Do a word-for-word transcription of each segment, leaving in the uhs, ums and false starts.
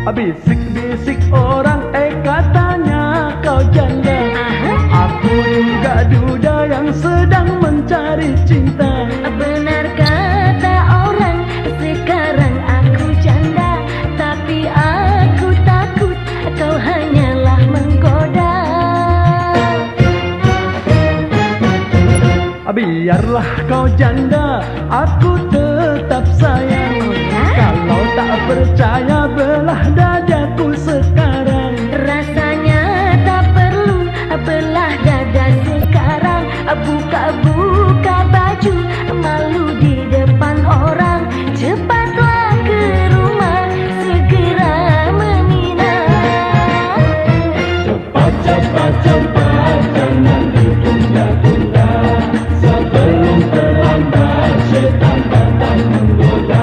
Bisik-bisik orang eh katanya kau janda. Aku juga duda yang sedang mencari cinta. Benar kata orang, sekarang aku janda, tapi aku takut kau hanyalah menggoda. Biarlah kau janda, aku tetap sayang. Kalau tak percaya belah dadaku sekarang. Rasanya tak perlu belah dada sekarang. Buka-buka baju, malu di depan orang. Cepatlah ke rumah, segera meminang. Cepat, cepat, cepat, jangan ditunda-tunda. Sebelum terlambat, setan datang menggoda.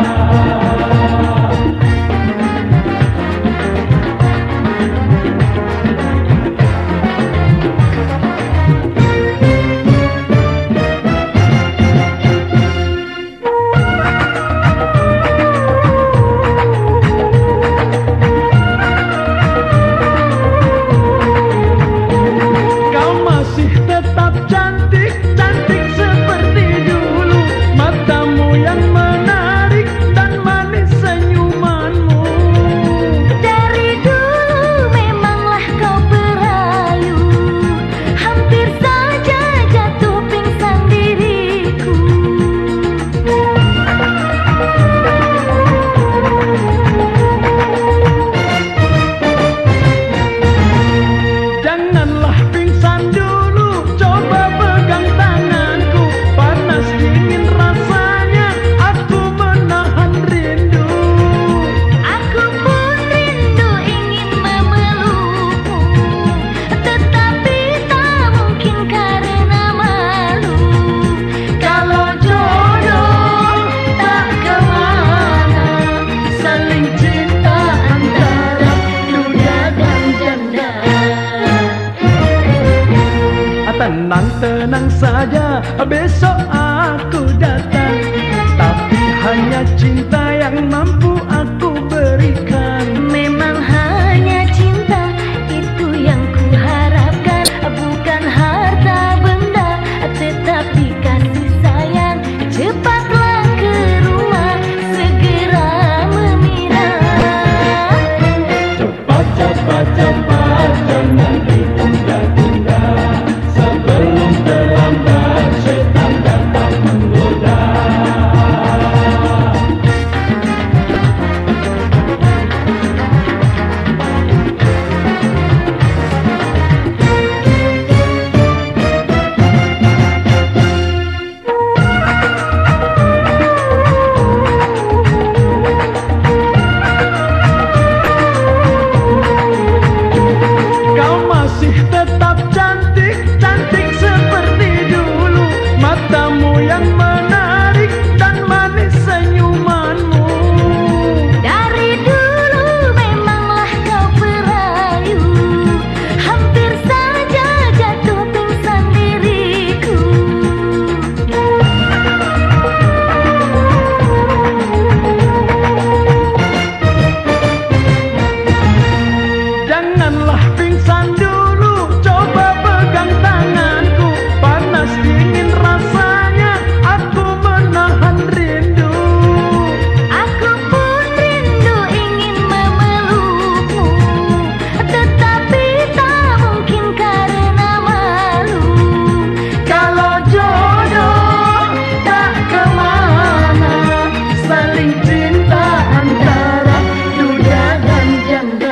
Tenang-tenang saja, besok aku datang. Tapi hanya cinta yang mampu aku berikan. Memang hanya cinta, itu yang ku harapkan. Bukan harta benda, tetapi kasih sayang. Cepatlah ke rumah, segera meminang. Cepat, cepat, cepat, jangan ditunda-tunda. Sebelum terlambat, setan datang menggoda. Kau masih tetap cantik, cantik seperti dulu. Matamu yang menarik dan manis senyumanmu. Dari dulu memanglah kau perayu. Hampir saja jatuh pingsan diriku. Janganlah pingsan dulu, coba pegang tanganku. Panas dingin rasanya, aku menahan rindu. Aku pun rindu ingin memelukmu, tetapi tak mungkin karena malu. Kalau jodoh tak kemana, saling cinta antara duda dan janda.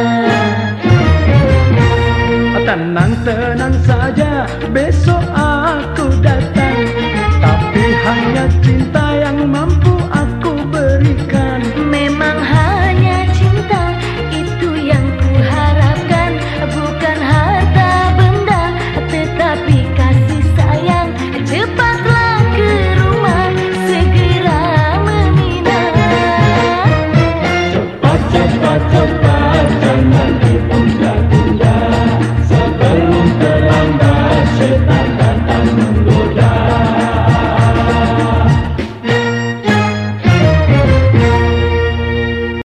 Tenang-tenang saja, besok aku datang. Tapi hanya cinta yang mampu aku berikan. Memang hanya cinta, itu yang ku harapkan. Bukan harta benda, tetapi kasih sayang. Cepatlah ke rumah, segera meminang. Cepat, cepat, cepat.